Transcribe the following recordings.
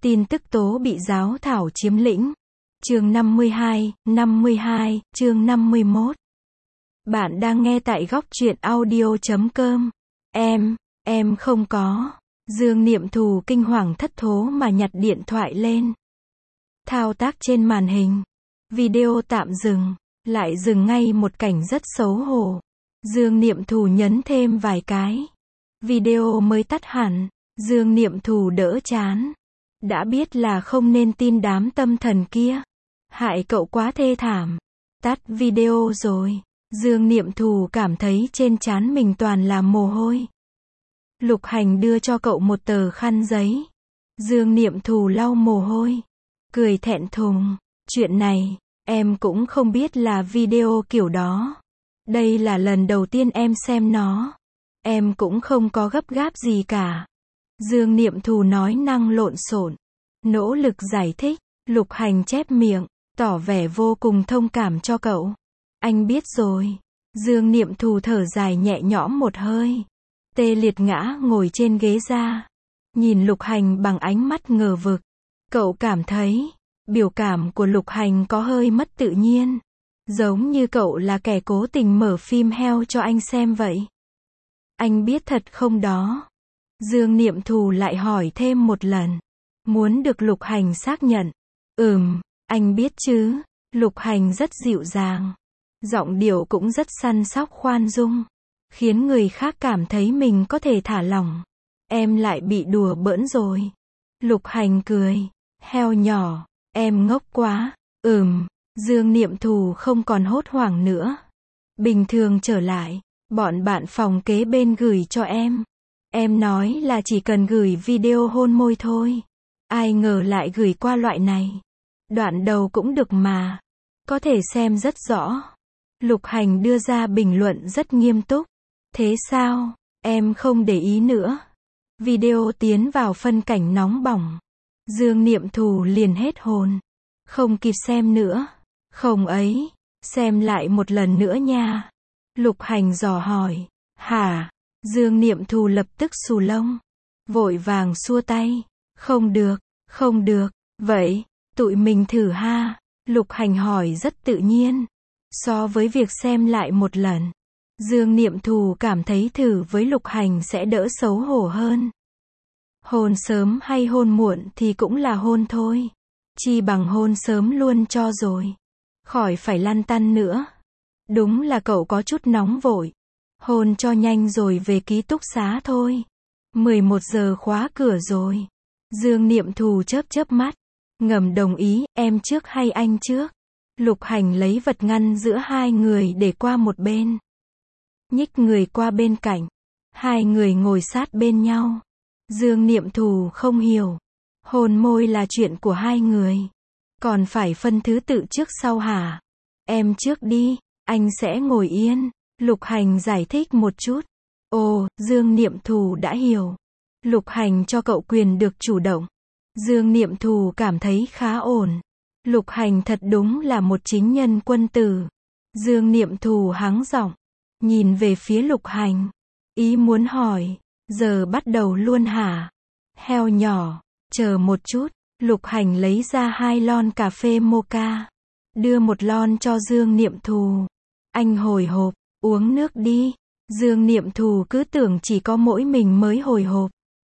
Tin tức tố bị giáo thảo chiếm lĩnh. Chương 52, chương 51. Bạn đang nghe tại góc truyện audio.com. Em không có. Dương Niệm Thù kinh hoàng thất thố mà nhặt điện thoại lên. Thao tác trên màn hình. Video tạm dừng. Lại dừng ngay một cảnh rất xấu hổ. Dương Niệm Thù nhấn thêm vài cái. Video mới tắt hẳn. Dương Niệm Thù đỡ chán. Đã biết là không nên tin đám tâm thần kia. Hại cậu quá thê thảm. Tắt video rồi. Dương Niệm Thù cảm thấy trên trán mình toàn là mồ hôi. Lục Hành đưa cho cậu một tờ khăn giấy. Dương Niệm Thù lau mồ hôi. Cười thẹn thùng. Chuyện này, em cũng không biết là video kiểu đó. Đây là lần đầu tiên em xem nó. Em cũng không có gấp gáp gì cả. Dương Niệm Thù nói năng lộn xộn. Nỗ lực giải thích. Lục Hành chép miệng, tỏ vẻ vô cùng thông cảm cho cậu. Anh biết rồi. Dương Niệm Thù thở dài nhẹ nhõm một hơi. Tê liệt ngã ngồi trên ghế ra. Nhìn Lục Hành bằng ánh mắt ngờ vực. Cậu cảm thấy, biểu cảm của Lục Hành có hơi mất tự nhiên. Giống như cậu là kẻ cố tình mở phim heo cho anh xem vậy. Anh biết thật không đó? Dương Niệm Thù lại hỏi thêm một lần. Muốn được Lục Hành xác nhận. Anh biết chứ. Lục Hành rất dịu dàng. Giọng điệu cũng rất săn sóc khoan dung. Khiến người khác cảm thấy mình có thể thả lỏng. Em lại bị đùa bỡn rồi. Lục Hành cười. Heo nhỏ, em ngốc quá. Dương Niệm Thù không còn hốt hoảng nữa. Bình thường trở lại, bọn bạn phòng kế bên gửi cho em. Em nói là chỉ cần gửi video hôn môi thôi. Ai ngờ lại gửi qua loại này. Đoạn đầu cũng được mà. Có thể xem rất rõ. Lục Hành đưa ra bình luận rất nghiêm túc. Thế sao? Em không để ý nữa. Video tiến vào phân cảnh nóng bỏng. Dương Niệm Thù liền hết hồn. Không kịp xem nữa. Không ấy. Xem lại một lần nữa nha. Lục Hành dò hỏi. Hả? Dương Niệm Thù lập tức xù lông. Vội vàng xua tay. Không được. Không được. Vậy, tụi mình thử ha. Lục Hành hỏi rất tự nhiên. So với việc xem lại một lần, Dương Niệm Thù cảm thấy thử với Lục Hành sẽ đỡ xấu hổ hơn. Hôn sớm hay hôn muộn thì cũng là hôn thôi. Chi bằng hôn sớm luôn cho rồi. Khỏi phải lăn tăn nữa. Đúng là cậu có chút nóng vội. Hôn cho nhanh rồi về ký túc xá thôi. 11 giờ khóa cửa rồi. Dương Niệm Thù chớp chớp mắt. Ngầm đồng ý, em trước hay anh trước? Lục Hành lấy vật ngăn giữa hai người để qua một bên. Nhích người qua bên cạnh. Hai người ngồi sát bên nhau. Dương Niệm Thù không hiểu. Hôn môi là chuyện của hai người. Còn phải phân thứ tự trước sau hả? Em trước đi, anh sẽ ngồi yên. Lục Hành giải thích một chút. Ồ, Dương Niệm Thù đã hiểu. Lục Hành cho cậu quyền được chủ động. Dương Niệm Thù cảm thấy khá ổn. Lục Hành thật đúng là một chính nhân quân tử. Dương Niệm Thù hắng giọng. Nhìn về phía Lục Hành. Ý muốn hỏi. Giờ bắt đầu luôn hả? Heo nhỏ. Chờ một chút. Lục Hành lấy ra 2 lon cà phê mocha. Đưa một lon cho Dương Niệm Thù. Anh hồi hộp. Uống nước đi. Dương Niệm Thù cứ tưởng chỉ có mỗi mình mới hồi hộp.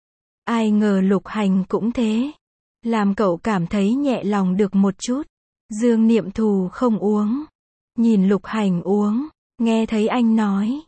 Ai ngờ Lục Hành cũng thế. Làm cậu cảm thấy nhẹ lòng được một chút. Dương Niệm Thù không uống. Nhìn Lục Hành uống. Nghe thấy anh nói.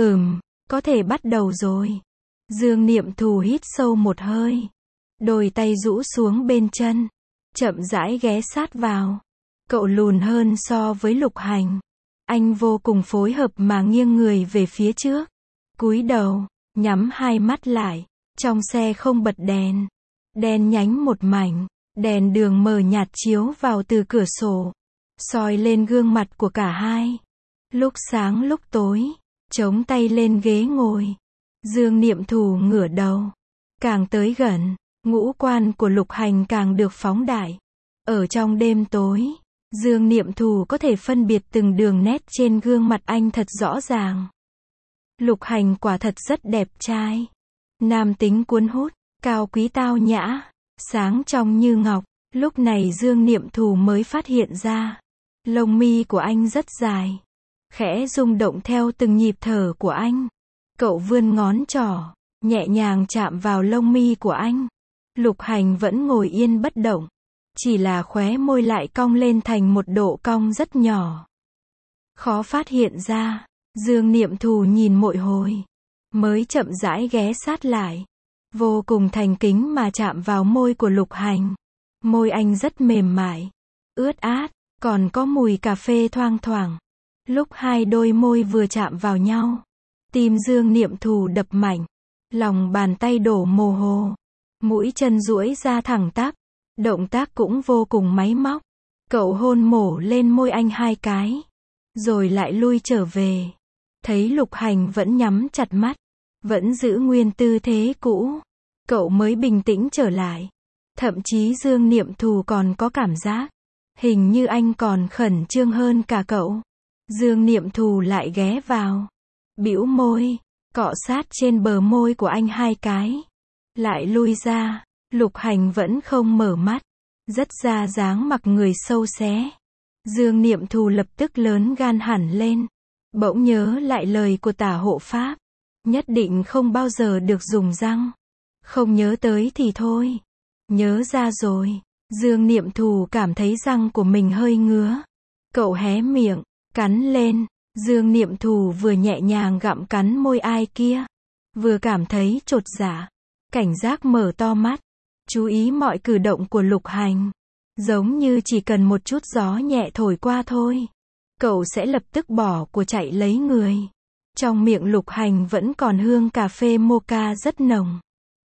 Có thể bắt đầu rồi. Dương Niệm Thù hít sâu một hơi. Đôi tay rũ xuống bên chân. Chậm rãi ghé sát vào. Cậu lùn hơn so với Lục Hành. Anh vô cùng phối hợp mà nghiêng người về phía trước. Cúi đầu. Nhắm hai mắt lại. Trong xe không bật đèn. Đen nhánh một mảnh. Đèn đường mờ nhạt chiếu vào từ cửa sổ. Soi lên gương mặt của cả hai. Lúc sáng lúc tối. Chống tay lên ghế ngồi. Dương Niệm Thù ngửa đầu. Càng tới gần, ngũ quan của Lục Hành càng được phóng đại. Ở trong đêm tối, Dương Niệm Thù có thể phân biệt từng đường nét trên gương mặt anh thật rõ ràng. Lục Hành quả thật rất đẹp trai. Nam tính cuốn hút, cao quý tao nhã. sáng trong như ngọc. Lúc này Dương Niệm Thù mới phát hiện ra, lông mi của anh rất dài, khẽ rung động theo từng nhịp thở của anh. Cậu vươn ngón trỏ, nhẹ nhàng chạm vào lông mi của anh. Lục Hành vẫn ngồi yên bất động, chỉ là khóe môi lại cong lên thành một độ cong rất nhỏ. Khó phát hiện ra, Dương Niệm Thù nhìn một hồi, mới chậm rãi ghé sát lại, vô cùng thành kính mà chạm vào môi của Lục Hành. Môi anh rất mềm mại, ướt át, còn có mùi cà phê thoang thoảng. Lúc hai đôi môi vừa chạm vào nhau, tim Dương Niệm Thù đập mạnh, lòng bàn tay đổ mồ hôi, mũi chân duỗi ra thẳng tắp, động tác cũng vô cùng máy móc. Cậu hôn mổ lên môi anh 2 cái, rồi lại lui trở về. Thấy Lục Hành vẫn nhắm chặt mắt, vẫn giữ nguyên tư thế cũ, cậu mới bình tĩnh trở lại. Thậm chí Dương Niệm Thù còn có cảm giác, hình như anh còn khẩn trương hơn cả cậu. Dương Niệm Thù lại ghé vào, bĩu môi, cọ sát trên bờ môi của anh 2 cái, lại lui ra. Lục Hành vẫn không mở mắt, rất ra dáng mặc người sâu xé. Dương Niệm Thù lập tức lớn gan hẳn lên, bỗng nhớ lại lời của Tả hộ pháp, nhất định không bao giờ được dùng răng. Không nhớ tới thì thôi, nhớ ra rồi. Dương Niệm Thù cảm thấy răng của mình hơi ngứa, cậu hé miệng, cắn lên. Dương Niệm Thù vừa nhẹ nhàng gặm cắn môi ai kia, vừa cảm thấy chột dạ, cảnh giác mở to mắt, chú ý mọi cử động của Lục Hành. Giống như chỉ cần một chút gió nhẹ thổi qua thôi, cậu sẽ lập tức bỏ của chạy lấy người. Trong miệng Lục Hành vẫn còn hương cà phê mocha rất nồng.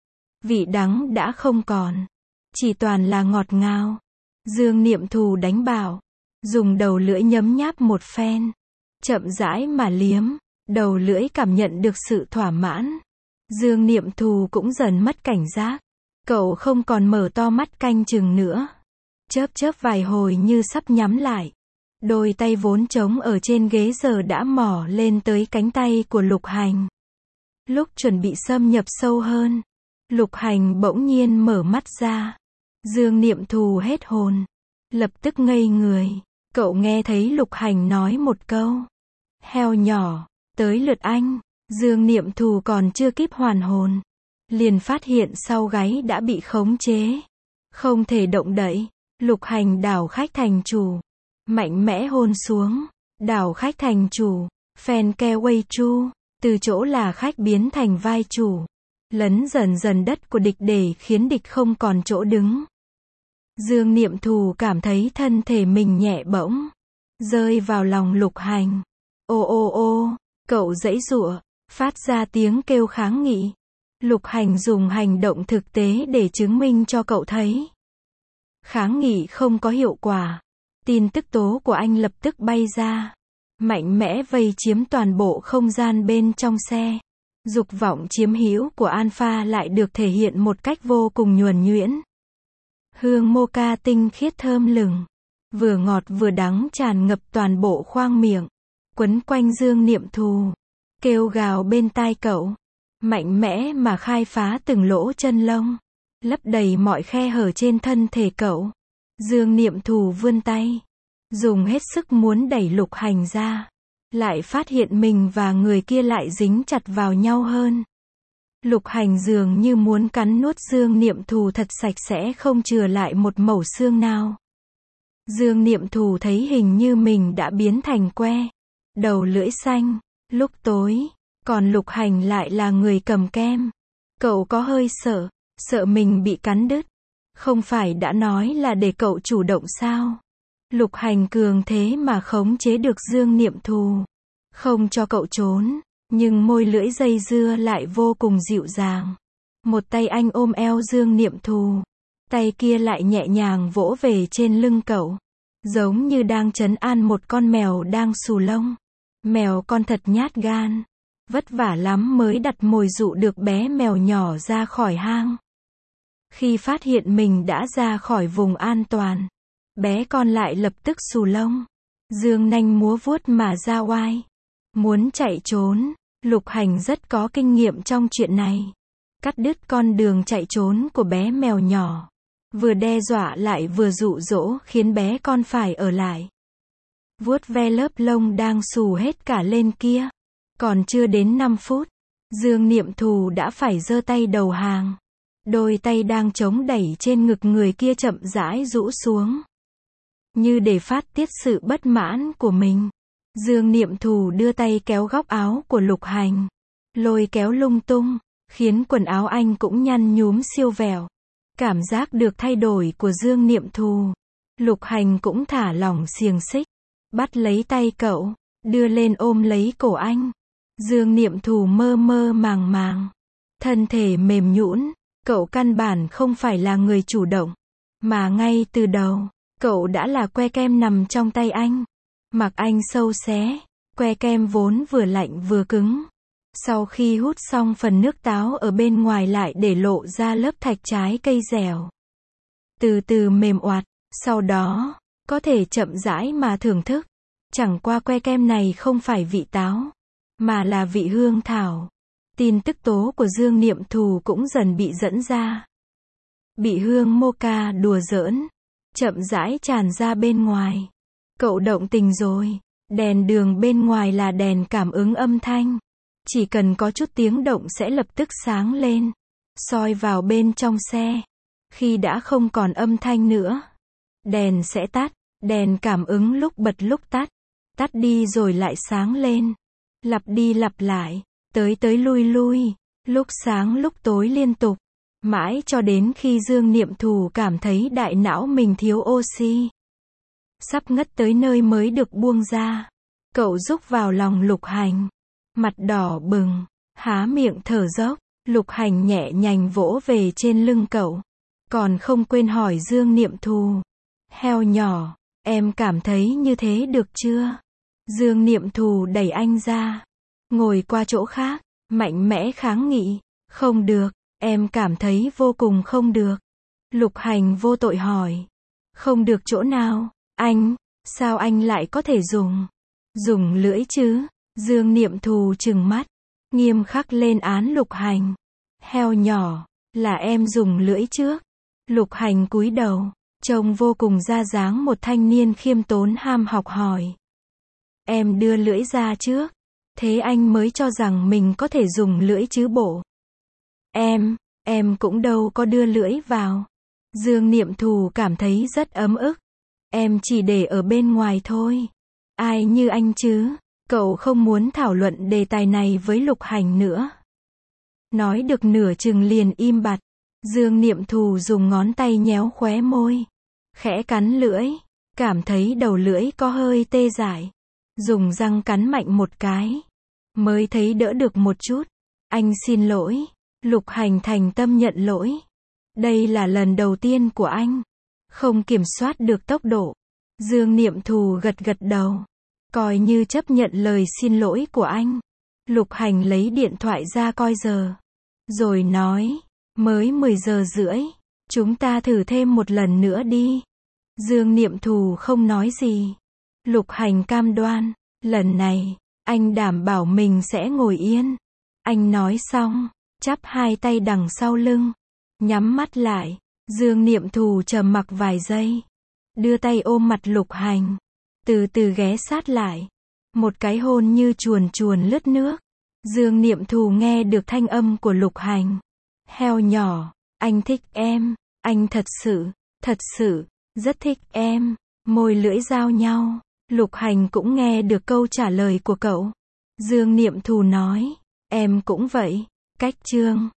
Vị đắng đã không còn, chỉ toàn là ngọt ngào. Dương Niệm Thù đánh bảo, dùng đầu lưỡi nhấm nháp một phen, chậm rãi mà liếm, đầu lưỡi cảm nhận được sự thỏa mãn. Dương Niệm Thù cũng dần mất cảnh giác, cậu không còn mở to mắt canh chừng nữa, chớp chớp vài hồi như sắp nhắm lại. Đôi tay vốn trống ở trên ghế giờ đã mò lên tới cánh tay của Lục Hành. Lúc chuẩn bị xâm nhập sâu hơn, Lục Hành bỗng nhiên mở mắt ra. Dương Niệm Thù hết hồn, lập tức ngây người. Cậu nghe thấy Lục Hành nói một câu, heo nhỏ, tới lượt anh. Dương Niệm Thù còn chưa kịp hoàn hồn, liền phát hiện sau gáy đã bị khống chế, không thể động đậy. Lục Hành đảo khách thành chủ, mạnh mẽ hôn xuống, đảo khách thành chủ, phen ke wei chu, từ chỗ là khách biến thành vai chủ, lấn dần dần đất của địch để khiến địch không còn chỗ đứng. Dương Niệm Thù cảm thấy thân thể mình nhẹ bỗng, rơi vào lòng Lục Hành. Ô ô ô, cậu giãy giụa, phát ra tiếng kêu kháng nghị. Lục Hành dùng hành động thực tế để chứng minh cho cậu thấy. Kháng nghị không có hiệu quả. Tin tức tố của anh lập tức bay ra, mạnh mẽ vây chiếm toàn bộ không gian bên trong xe. Dục vọng chiếm hữu của Alpha lại được thể hiện một cách vô cùng nhuần nhuyễn. Hương mocha tinh khiết thơm lừng, vừa ngọt vừa đắng tràn ngập toàn bộ khoang miệng, quấn quanh Dương Niệm Thù, kêu gào bên tai cậu, mạnh mẽ mà khai phá từng lỗ chân lông, lấp đầy mọi khe hở trên thân thể cậu. Dương Niệm Thù vươn tay, dùng hết sức muốn đẩy Lục Hành ra, lại phát hiện mình và người kia lại dính chặt vào nhau hơn. Lục Hành dường như muốn cắn nuốt Dương Niệm Thù thật sạch sẽ, không chừa lại một mẩu xương nào. Dương Niệm Thù thấy hình như mình đã biến thành que, đầu lưỡi xanh, lúc tối, còn Lục Hành lại là người cầm kem. Cậu có hơi sợ, sợ mình bị cắn đứt. Không phải đã nói là để cậu chủ động sao? Lục Hành cường thế mà khống chế được Dương Niệm Thù, không cho cậu trốn, nhưng môi lưỡi dây dưa lại vô cùng dịu dàng. Một tay anh ôm eo Dương Niệm Thù, tay kia lại nhẹ nhàng vỗ về trên lưng cậu, giống như đang trấn an một con mèo đang xù lông. Mèo con thật nhát gan, vất vả lắm mới đặt mồi dụ được bé mèo nhỏ ra khỏi hang. Khi phát hiện mình đã ra khỏi vùng an toàn, bé con lại lập tức xù lông, dương nanh múa vuốt mà ra oai, muốn chạy trốn. Lục Hành rất có kinh nghiệm trong chuyện này, cắt đứt con đường chạy trốn của bé mèo nhỏ. Vừa đe dọa lại vừa dụ dỗ khiến bé con phải ở lại. Vuốt ve lớp lông đang xù hết cả lên kia. Còn chưa đến 5 phút, Dương Niệm Thù đã phải giơ tay đầu hàng. Đôi tay đang chống đẩy trên ngực người kia chậm rãi rũ xuống. Như để phát tiết sự bất mãn của mình. Dương Niệm Thù đưa tay kéo góc áo của Lục Hành. Lôi kéo lung tung, khiến quần áo anh cũng nhăn nhúm siêu vẹo. Cảm giác được thay đổi của Dương Niệm Thù. Lục Hành cũng thả lỏng xiềng xích. Bắt lấy tay cậu, đưa lên ôm lấy cổ anh. Dương Niệm Thù mơ mơ màng màng. Thân thể mềm nhũn, cậu căn bản không phải là người chủ động. Mà ngay từ đầu, cậu đã là que kem nằm trong tay anh. Mặc anh sâu xé, que kem vốn vừa lạnh vừa cứng. Sau khi hút xong phần nước táo ở bên ngoài lại để lộ ra lớp thạch trái cây dẻo. Từ từ mềm oạt, sau đó, có thể chậm rãi mà thưởng thức. Chẳng qua que kem này không phải vị táo, mà là vị hương thảo. Tin tức tố của Dương Niệm Thù cũng dần bị dẫn ra. Bị hương mocha đùa giỡn, chậm rãi tràn ra bên ngoài. Cậu động tình rồi. Đèn đường bên ngoài là đèn cảm ứng âm thanh. Chỉ cần có chút tiếng động sẽ lập tức sáng lên. Soi vào bên trong xe. Khi đã không còn âm thanh nữa, đèn sẽ tắt. Đèn cảm ứng lúc bật lúc tắt. Tắt đi rồi lại sáng lên. Lặp đi lặp lại. Tới tới lui lui. Lúc sáng lúc tối liên tục. Mãi cho đến khi Dương Niệm Thù cảm thấy đại não mình thiếu oxy. Sắp ngất tới nơi mới được buông ra. Cậu rúc vào lòng Lục Hành. Mặt đỏ bừng, há miệng thở dốc. Lục Hành nhẹ nhàng vỗ về trên lưng cậu. Còn không quên hỏi Dương Niệm Thù. Heo nhỏ, em cảm thấy như thế được chưa? Dương Niệm Thù đẩy anh ra. Ngồi qua chỗ khác, mạnh mẽ kháng nghị. Không được, em cảm thấy vô cùng không được. Lục Hành vô tội hỏi. Không được chỗ nào? Anh, sao anh lại có thể dùng lưỡi chứ? Dương Niệm Thù trừng mắt, nghiêm khắc lên án Lục Hành. Heo nhỏ, là em dùng lưỡi trước. Lục Hành cúi đầu, trông vô cùng ra dáng một thanh niên khiêm tốn ham học hỏi. Em đưa lưỡi ra trước, thế anh mới cho rằng mình có thể dùng lưỡi chứ bộ. Em cũng đâu có đưa lưỡi vào. Dương Niệm Thù cảm thấy rất ấm ức. Em chỉ để ở bên ngoài thôi. Ai như anh chứ? Cậu không muốn thảo luận đề tài này với Lục Hành nữa. Nói được nửa chừng liền im bặt. Dương Niệm Thù dùng ngón tay nhéo khóe môi. Khẽ cắn lưỡi. Cảm thấy đầu lưỡi có hơi tê dại. Dùng răng cắn mạnh một cái. Mới thấy đỡ được một chút. Anh xin lỗi. Lục Hành thành tâm nhận lỗi. Đây là lần đầu tiên của anh. Không kiểm soát được tốc độ. Dương Niệm Thù gật gật đầu. Coi như chấp nhận lời xin lỗi của anh. Lục Hành lấy điện thoại ra coi giờ. Rồi nói. Mới 10 giờ rưỡi. Chúng ta thử thêm một lần nữa đi. Dương Niệm Thù không nói gì. Lục Hành cam đoan. Lần này, anh đảm bảo mình sẽ ngồi yên. Anh nói xong, chắp hai tay đằng sau lưng. Nhắm mắt lại. Dương Niệm Thù trầm mặc vài giây. Đưa tay ôm mặt Lục Hành. Từ từ ghé sát lại. Một cái hôn như chuồn chuồn lướt nước. Dương Niệm Thù nghe được thanh âm của Lục Hành. Heo nhỏ, anh thích em. Anh thật sự, rất thích em. Môi lưỡi giao nhau. Lục Hành cũng nghe được câu trả lời của cậu. Dương Niệm Thù nói. Em cũng vậy. Cách chương